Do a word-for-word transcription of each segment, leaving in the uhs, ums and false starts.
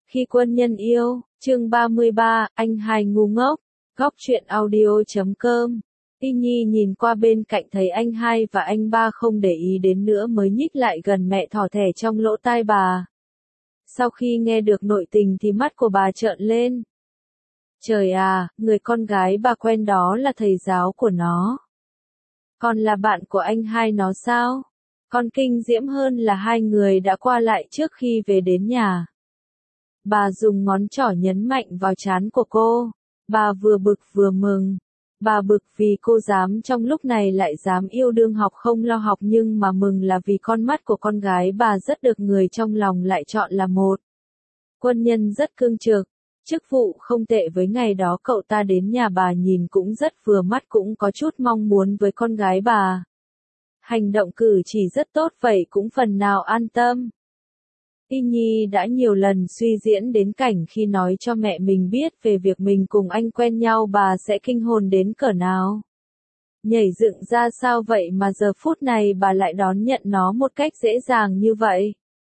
Khi quân nhân yêu, chương ba mươi ba, anh hai ngu ngốc, góc truyện audio chấm com. Y Nhi nhìn qua bên cạnh thấy anh hai và anh ba không để ý đến nữa mới nhích lại gần mẹ thỏ thẻ trong lỗ tai bà. Sau khi nghe được nội tình thì mắt của bà trợn lên. Trời à, người con gái bà quen đó là thầy giáo của nó. Còn là bạn của anh hai nó sao? Còn kinh diễm hơn là hai người đã qua lại trước khi về đến nhà. Bà dùng ngón trỏ nhấn mạnh vào trán của cô. Bà vừa bực vừa mừng. Bà bực vì cô dám trong lúc này lại dám yêu đương học không lo học, nhưng mà mừng là vì con mắt của con gái bà rất được người trong lòng lại chọn là một. Quân nhân rất cương trực, chức vụ không tệ, với ngày đó cậu ta đến nhà bà nhìn cũng rất vừa mắt, cũng có chút mong muốn với con gái bà. Hành động cử chỉ rất tốt, vậy cũng phần nào an tâm. Y Nhi đã nhiều lần suy diễn đến cảnh khi nói cho mẹ mình biết về việc mình cùng anh quen nhau bà sẽ kinh hồn đến cỡ nào. Nhảy dựng ra sao vậy mà giờ phút này bà lại đón nhận nó một cách dễ dàng như vậy?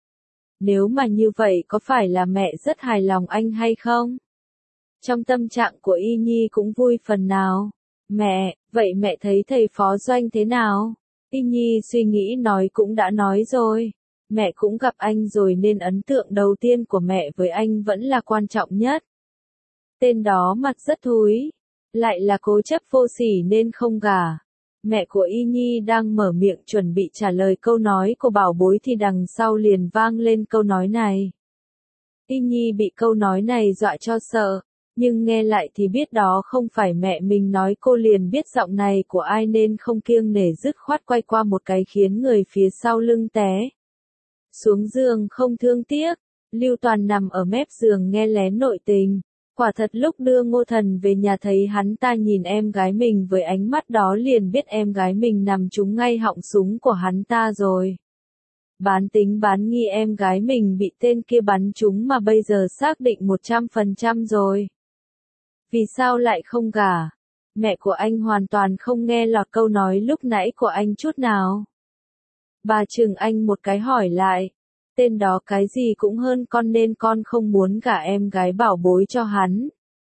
Nếu mà như vậy có phải là mẹ rất hài lòng anh hay không? Trong tâm trạng của Y Nhi cũng vui phần nào. Mẹ, vậy mẹ thấy thầy Phó Doanh thế nào? Y Nhi suy nghĩ nói cũng đã nói rồi. Mẹ cũng gặp anh rồi nên ấn tượng đầu tiên của mẹ với anh vẫn là quan trọng nhất. Tên đó mặt rất thúi, lại là cố chấp vô sỉ nên không gả. Mẹ của Y Nhi đang mở miệng chuẩn bị trả lời câu nói của bảo bối thì đằng sau liền vang lên câu nói này. Y Nhi bị câu nói này dọa cho sợ, nhưng nghe lại thì biết đó không phải mẹ mình nói, cô liền biết giọng này của ai nên không kiêng nể dứt khoát quay qua một cái khiến người phía sau lưng té xuống giường không thương tiếc. Lưu Toàn nằm ở mép giường nghe lén nội tình. Quả thật lúc đưa Ngô Thần về nhà thấy hắn ta nhìn em gái mình với ánh mắt đó liền biết em gái mình nằm trúng ngay họng súng của hắn ta rồi. Bán tính bán nghi em gái mình bị tên kia bắn trúng mà bây giờ xác định một trăm phần trăm rồi. Vì sao lại không gả? Mẹ của anh hoàn toàn không nghe lọt câu nói lúc nãy của anh chút nào. Bà chừng anh một cái hỏi lại, tên đó cái gì cũng hơn con nên con không muốn gả em gái bảo bối cho hắn.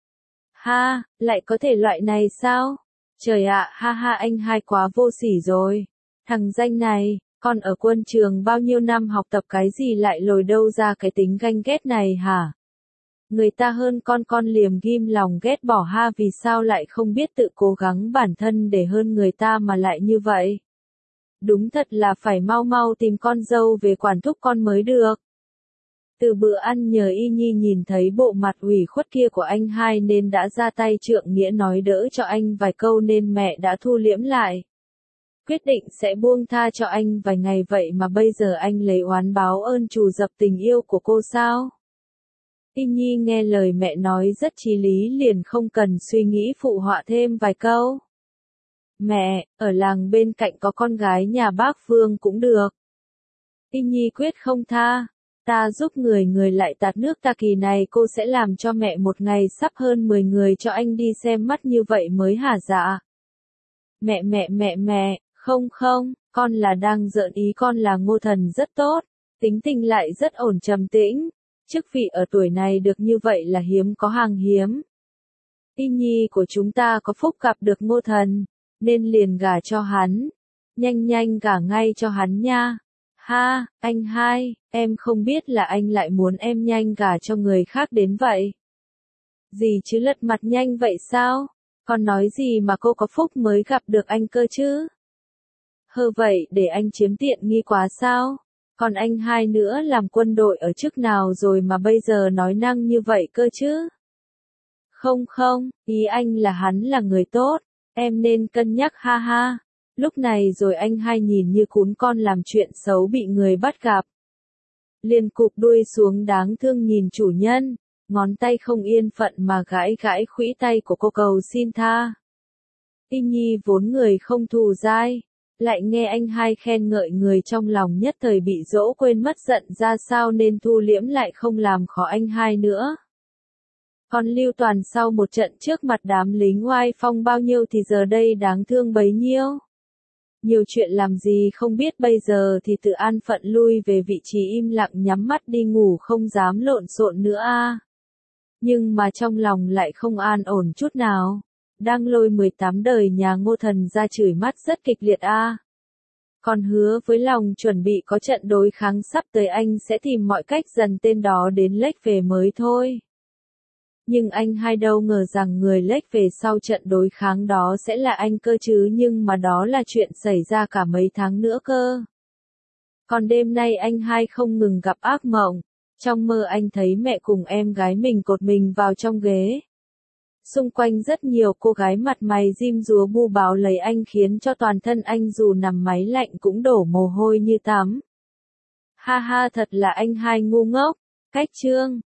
Ha, lại có thể loại này sao? Trời ạ, ha ha, anh hai quá vô sỉ rồi. Thằng danh này, con ở quân trường bao nhiêu năm học tập cái gì lại lồi đâu ra cái tính ganh ghét này hả? Người ta hơn con con liềm ghim lòng ghét bỏ ha, vì sao lại không biết tự cố gắng bản thân để hơn người ta mà lại như vậy? Đúng thật là phải mau mau tìm con dâu về quản thúc con mới được. Từ bữa ăn nhờ Y Nhi nhìn thấy bộ mặt ủy khuất kia của anh hai nên đã ra tay trượng nghĩa nói đỡ cho anh vài câu nên mẹ đã thu liễm lại. Quyết định sẽ buông tha cho anh vài ngày, vậy mà bây giờ anh lấy oán báo ơn trù dập tình yêu của cô sao? Y Nhi nghe lời mẹ nói rất chí lý liền không cần suy nghĩ phụ họa thêm vài câu. Mẹ, ở làng bên cạnh có con gái nhà bác Vương cũng được. Y Nhi quyết không tha. Ta giúp người người lại tạt nước ta, kỳ này cô sẽ làm cho mẹ một ngày sắp hơn mười người cho anh đi xem mắt như vậy mới hả dạ? Mẹ mẹ mẹ mẹ, không không, con là đang giỡn ý, con là Ngô Thần rất tốt, tính tình lại rất ổn trầm tĩnh. Chức vị ở tuổi này được như vậy là hiếm có hàng hiếm. Y Nhi của chúng ta có phúc gặp được Ngô Thần, nên liền gả cho hắn. Nhanh nhanh gả ngay cho hắn nha. Ha, anh hai, em không biết là anh lại muốn em nhanh gả cho người khác đến vậy. Gì chứ, lật mặt nhanh vậy sao? Con nói gì mà cô có phúc mới gặp được anh cơ chứ? Hơ, vậy để anh chiếm tiện nghi quá sao? Còn anh hai nữa làm quân đội ở chức nào rồi mà bây giờ nói năng như vậy cơ chứ? Không không, ý anh là hắn là người tốt, em nên cân nhắc ha ha. Lúc này rồi anh hai nhìn như cún con làm chuyện xấu bị người bắt gặp. Liền cụp đuôi xuống đáng thương nhìn chủ nhân, ngón tay không yên phận mà gãi gãi khuỷu tay của cô cầu xin tha. Y Nhi vốn người không thù dai, lại nghe anh hai khen ngợi người trong lòng nhất thời bị dỗ quên mất giận ra sao nên thu liễm lại không làm khó anh hai nữa. Còn Lưu Toàn sau một trận trước mặt đám lính oai phong bao nhiêu thì giờ đây đáng thương bấy nhiêu. Nhiều chuyện làm gì không biết bây giờ thì tự an phận lui về vị trí im lặng nhắm mắt đi ngủ không dám lộn xộn nữa a. Nhưng mà trong lòng lại không an ổn chút nào. Đang lôi mười tám đời nhà Ngô Thần ra chửi mắt rất kịch liệt a. Còn hứa với lòng chuẩn bị có trận đối kháng sắp tới anh sẽ tìm mọi cách dần tên đó đến lếch về mới thôi. Nhưng anh hai đâu ngờ rằng người lếch về sau trận đối kháng đó sẽ là anh cơ chứ, nhưng mà đó là chuyện xảy ra cả mấy tháng nữa cơ. Còn đêm nay anh hai không ngừng gặp ác mộng. Trong mơ anh thấy mẹ cùng em gái mình cột mình vào trong ghế. Xung quanh rất nhiều cô gái mặt mày rim rúa bu báo lấy anh khiến cho toàn thân anh dù nằm máy lạnh cũng đổ mồ hôi như tắm. Ha ha, thật là anh hai ngu ngốc. Cách chương